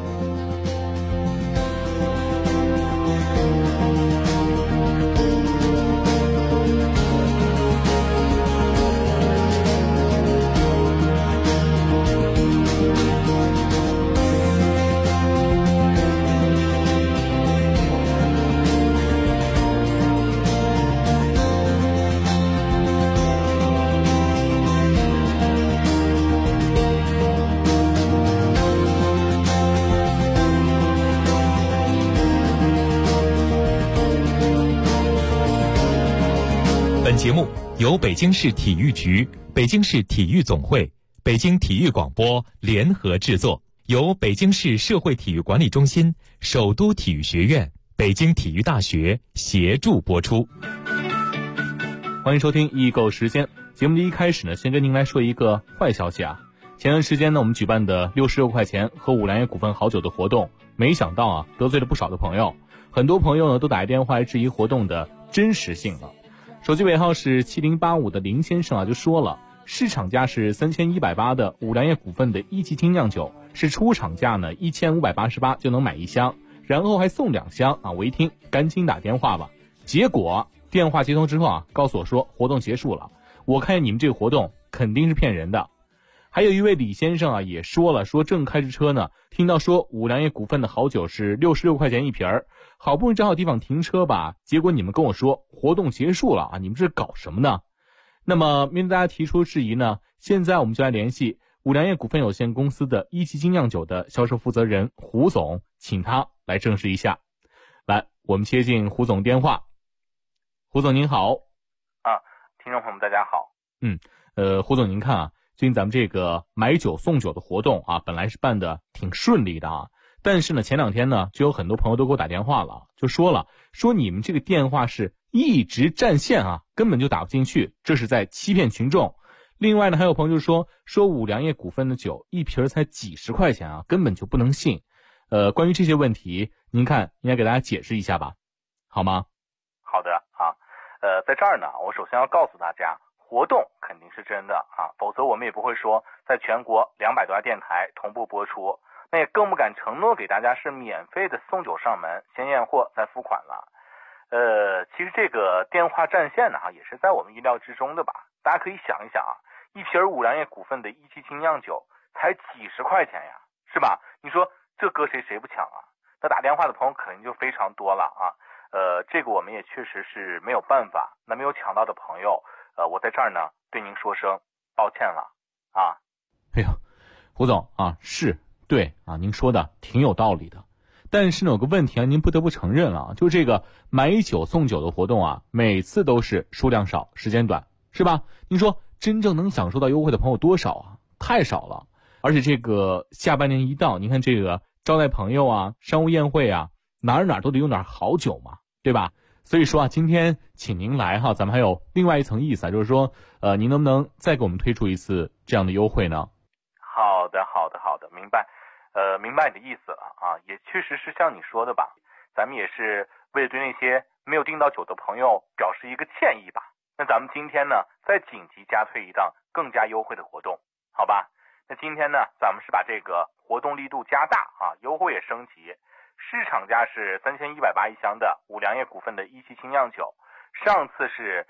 本节目由北京市体育局、北京市体育总会、北京体育广播联合制作，由北京市社会体育管理中心、首都体育学院、北京体育大学协助播出。 欢迎收听易购时间。节目的一开始呢，先跟您来说一个坏消息啊。前段时间呢，我们举办的66块钱喝五粮液股份好酒的活动，没想到啊，得罪了不少的朋友。很多朋友呢，都打电话来质疑活动的真实性了。手机尾号是7085的林先生啊，就说了，市场价是3180的五粮液股份的一级精酿酒，是出厂价呢1588就能买一箱，然后还送2箱啊！我一听，赶紧打电话吧。结果电话接通之后啊，告诉我说活动结束了。我看见你们这个活动肯定是骗人的。还有一位李先生啊，也说了，说正开着车呢，听到说五粮液股份的好酒是66块钱一瓶儿，好不容易找好地方停车吧，结果你们跟我说活动结束了啊，你们这是搞什么呢？那么面对大家提出质疑呢，现在我们就来联系五粮液股份有限公司的一级精酿酒的销售负责人胡总，请他来证实一下。来，我们接进胡总电话。胡总您好。 听众朋友们大家好。 胡总您看啊，最近咱们这个买酒送酒的活动啊，本来是办的挺顺利的啊，但是呢前2天呢，就有很多朋友都给我打电话了，就说你们这个电话是一直占线啊，根本就打不进去，这是在欺骗群众。另外呢，还有朋友就说五粮液股份的酒一瓶才几十块钱啊，根本就不能信。关于这些问题，您看应该给大家解释一下吧，好吗？ 好的啊，在这儿呢，我首先要告诉大家，活动肯定是真的啊，否则我们也不会说在全国200多家电台同步播出，那也更不敢承诺给大家是免费的送酒上门，先验货再付款了。其实这个电话占线呢，也是在我们意料之中的吧。大家可以想一想啊，一瓶五粮液股份的一级精酿酒才几十块钱呀，是吧？你说这搁谁不抢啊？那打电话的朋友肯定就非常多了啊。这个我们也确实是没有办法。那没有抢到的朋友，我在这儿呢对您说声抱歉了啊。 哎呦，胡总啊，是对啊，您说的挺有道理的。但是呢，有个问题啊，您不得不承认了，就这个买酒送酒的活动啊，每次都是数量少，时间短，是吧？您说真正能享受到优惠的朋友多少啊？太少了。而且这个下半年一到，您看这个招待朋友啊、商务宴会啊，哪儿都得用点好酒嘛，对吧？所以说啊，今天请您来哈，咱们还有另外一层意思啊，就是说，您能不能再给我们推出一次这样的优惠呢？ 好的，明白。明白你的意思了啊，也确实是像你说的吧，咱们也是为了对那些没有订到酒的朋友表示一个歉意吧。那咱们今天呢，再紧急加推一档更加优惠的活动，好吧？那今天呢，咱们是把这个活动力度加大啊，优惠也升级。市场价是3180一箱的五粮液股份的一级精酿酒，上次是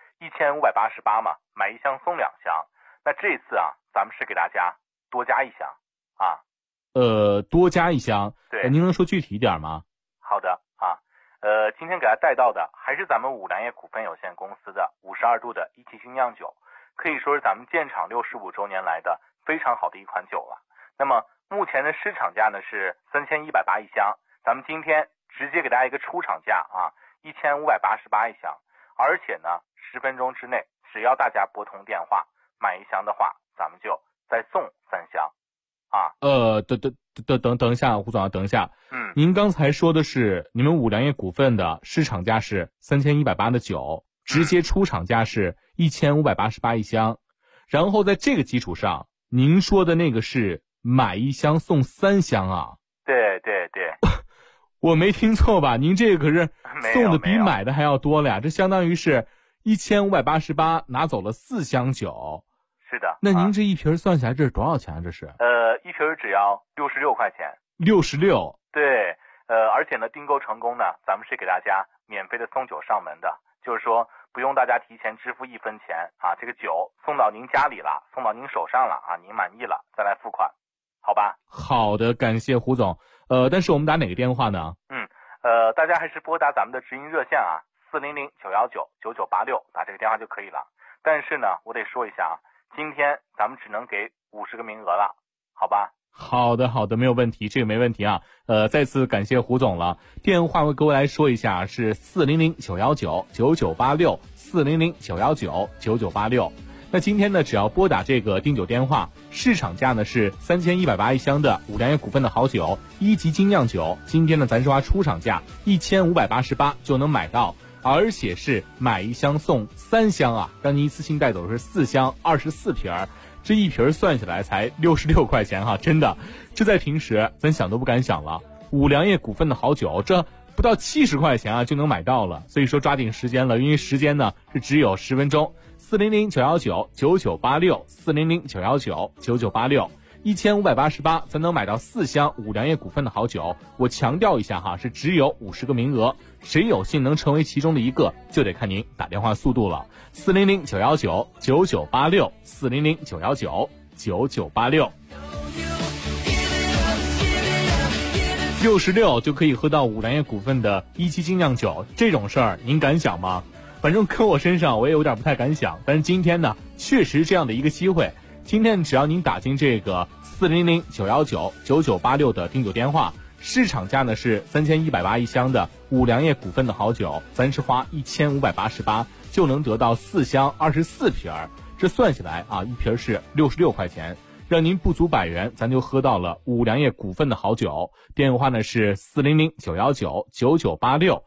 1588嘛，买1箱送2箱。那这次啊，咱们是给大家多加1箱啊。 多加1箱， 对， 您能说具体一点吗？ 好的啊，今天给大家带到的还是咱们五粮液股份有限公司的52度的一级精酿酒，可以说是咱们建厂65周年来的非常好的一款酒了。那么目前的市场价呢是3180一箱，咱们今天直接给大家一个出厂价啊 1588一箱，而且呢10分钟之内，只要大家拨通电话买一箱的话，咱们就再送3箱啊。 等一下，胡总，等一下。您刚才说的是你们五粮液股份的市场价是3180的酒，直接出厂价是1588一箱，然后在这个基础上，您说的那个是买一箱送3箱啊？ 对对对。 我没听错吧？您这个可是送的比买的还要多了呀，这相当于是1588拿走了4箱酒。 是的。 那您这一瓶算下来这是多少钱啊？这是？ 一瓶只要66块钱。 66。 对，而且呢，订购成功呢，咱们是给大家免费的送酒上门的，就是说不用大家提前支付1分钱啊，这个酒送到您家里了，送到您手上了啊，您满意了再来付款，好吧？ 好的，感谢胡总。但是我们打哪个电话呢？ 大家还是拨打咱们的直营热线啊，400-919-9986，打这个电话就可以了。但是呢，我得说一下啊，今天咱们只能给50个名额了，好吧？ 好的，没有问题，这个没问题啊。再次感谢胡总了。电话我各位来说一下，是400-919-9986 400-919-9986。那今天呢，只要拨打这个订酒电话，市场价呢是3180一箱的五粮液股份的好酒1级精酿酒，今天呢咱说出厂价1588就能买到，而且是买一箱送3箱啊，让您一次性带走的是4箱24瓶，这一瓶算下来才66块钱哈，真的，这在平时咱想都不敢想了。五粮液股份的好酒，这不到70块钱啊就能买到了，所以说抓紧时间了，因为时间呢是只有10分钟。400-919-9986 400-919-9986 1588才能买到4箱五粮液股份的好酒。我强调一下哈，是只有50个名额，谁有幸能成为其中的一个，就得看您打电话速度了。400-919-9986 400-919-9986 66就可以喝到五粮液股份的1级精酿酒，这种事儿您敢想吗？反正搁我身上我也有点不太敢想，但是今天呢确实这样的一个机会。今天只要您打进这个400-919-9986的订酒电话，市场价呢是3180一箱的五粮液股份的好酒，咱是花1588就能得到4箱24瓶，这算下来啊，一瓶是66块钱，让您不足100元咱就喝到了五粮液股份的好酒。电话呢是400-919-9986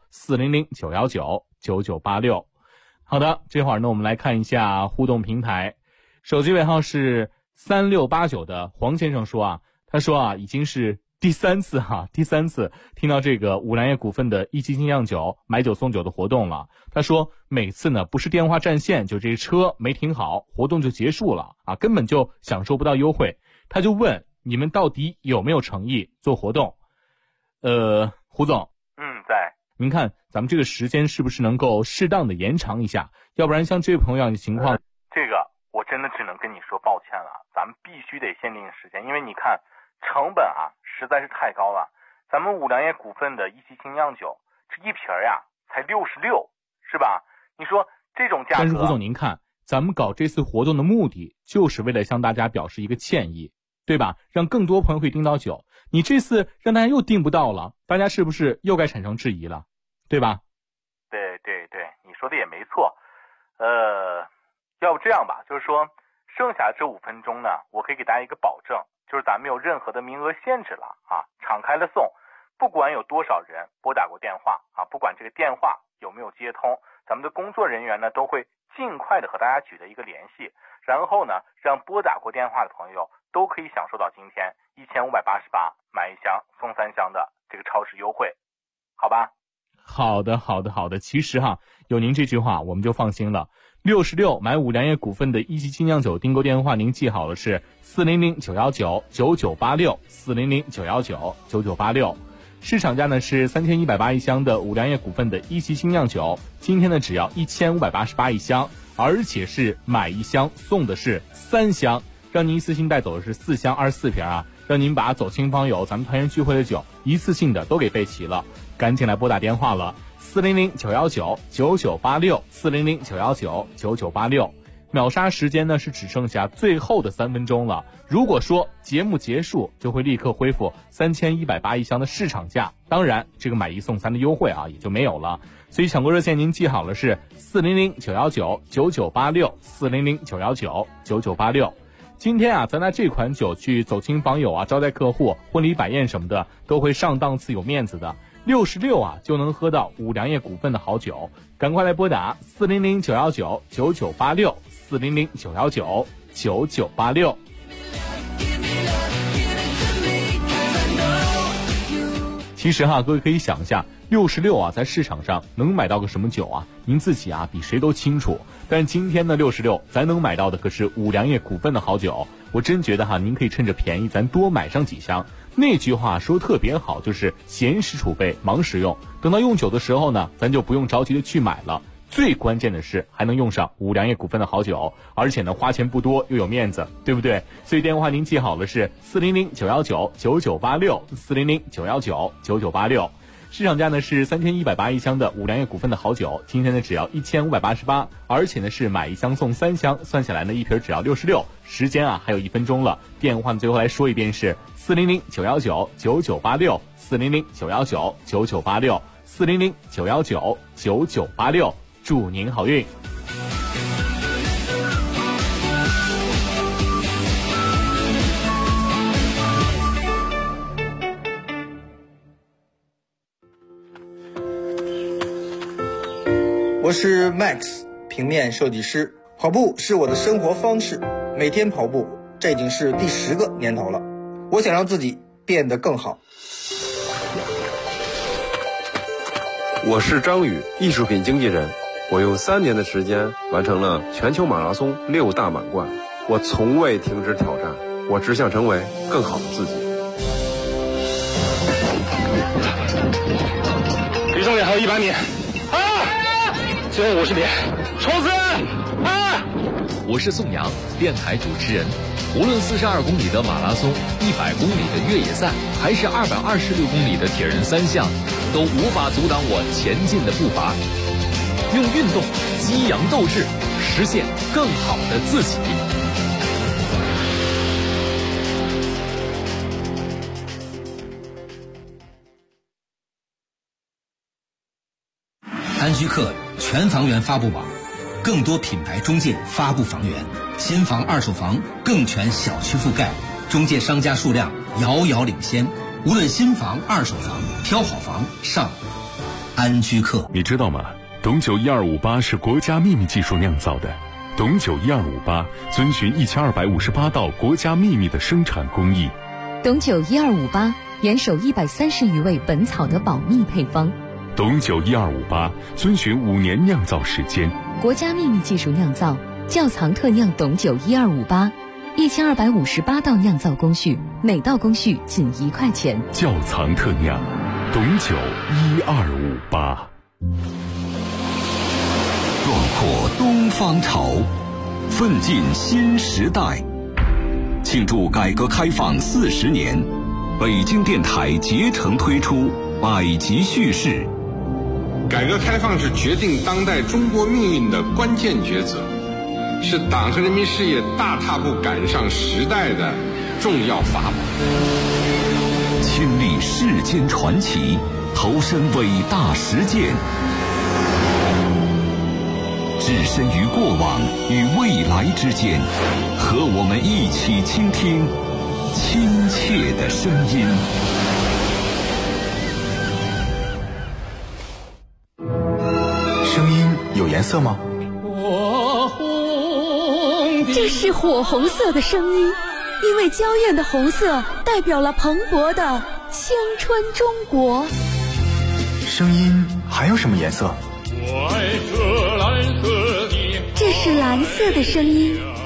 400-919-9986。好的，这会儿呢我们来看一下互动平台，手机尾号是3689的黄先生说啊，他说啊，已经是第三次听到这个五粮液股份的1级精酿酒买酒送酒的活动了。他说每次呢不是电话占线，就这车没停好，活动就结束了啊，根本就享受不到优惠。他就问你们到底有没有诚意做活动？胡总， 在。 您看咱们这个时间是不是能够适当的延长一下？要不然像这位朋友的情况， 这个我真的只能跟你说抱歉了，咱们必须得限定时间，因为你看成本啊实在是太高了。咱们五粮液股份的1级精酿酒，这一瓶呀才66，是吧？你说这种价格。 但是胡总您看，咱们搞这次活动的目的就是为了向大家表示一个歉意，对吧？让更多朋友可以订到酒。你这次让大家又订不到了，大家是不是又该产生质疑了，对吧？ 对，你说的也没错。要不这样吧，就是说剩下这5分钟呢，我可以给大家一个保证，就是咱没有任何的名额限制了啊，敞开了送，不管有多少人拨打过电话啊，不管这个电话有没有接通，咱们的工作人员呢都会尽快的和大家取得一个联系，然后呢让拨打过电话的朋友都可以享受到今天1588买1箱送3箱的这个超值优惠，好吧？ 好的。其实哈，有您这句话我们就放心了。66买五粮液股份的1级精酿酒订购电话您记好了，是400-919-9986 400-919-9986。市场价呢是3180一箱的五粮液股份的1级精酿酒，今天呢只要1588一箱，而且是买1箱送的是3箱，让您一次性带走的是4箱24瓶啊，让您把走亲访友咱们团圆聚会的酒一次性的都给备齐了。赶紧来拨打电话了，400-919-9986 400-919-9986。 秒杀时间呢是只剩下最后的3分钟了。如果说节目结束，就会立刻恢复3180一箱的市场价，当然这个买1送3的优惠啊也就没有了。所以抢购热线您记好了是400-919-9986，400-919-9986。今天啊，咱拿这款酒去走亲访友啊，招待客户、婚礼摆宴什么的，都会上档次有面子的。66啊就能喝到五粮液股份的好酒，赶快来拨打400-919-9986，400-919-9986。其实各位可以想一下，66啊在市场上能买到个什么酒啊？您自己啊比谁都清楚。但今天的66咱能买到的可是五粮液股份的好酒，我真觉得您可以趁着便宜咱多买上几箱。那句话说特别好，就是闲时储备忙时用，等到用酒的时候呢，咱就不用着急的去买了。最关键的是还能用上五粮液股份的好酒，而且呢花钱不多又有面子，对不对？所以电话您记好了是400-919-9986，400-919-9986。市场价呢是3180一箱的五粮液股份的好酒，今天呢只要1588，而且呢是买1箱送3箱，算下来呢一瓶只要66。时间还有1分钟了，电话呢最后来说一遍是400-919-9986，400-919-9986，400-919-9986。祝您好运。 我是 Max， 平面设计师。跑步是我的生活方式，每天跑步，这已经是第10个年头了。我想让自己变得更好。 我是张宇，艺术品经纪人。我用3年的时间完成了全球马拉松6大满贯。我从未停止挑战，我只想成为更好的自己。 离终点还有100米，最后50米，冲刺！ 我是宋阳，电台主持人。无论42公里的马拉松、100公里的越野赛，还是226公里的铁人3项，都无法阻挡我前进的步伐。用运动激扬斗志，实现更好的自己。 安居客全房源发布网，更多品牌中介发布房源，新房二手房更全小区覆盖，中介商家数量遥遥领先。无论新房二手房，挑好房上安居客。 你知道吗？董酒1258是国家秘密技术酿造的。董酒1258遵循1258道国家秘密的生产工艺。 董酒1258严守130余味本草的保密配方。 董酒1258遵循5年酿造时间， 国家秘密技术酿造，窖藏特酿董酒1258，1258道酿造工序，每道工序仅1块钱。 窖藏特酿，董酒1258。 壮阔东方潮，奋进新时代。庆祝改革开放40年，北京电台竭诚推出百集叙事。 改革开放是决定当代中国命运的关键抉择，是党和人民事业大踏步赶上时代的重要法宝。 亲历世间传奇，投身伟大实践，置身于过往与未来之间，和我们一起倾听亲切的声音。 声音有颜色吗？ 这是火红色的声音，因为娇艳的红色代表了蓬勃的青春中国。 声音还有什么颜色？ 这是蓝色的声音，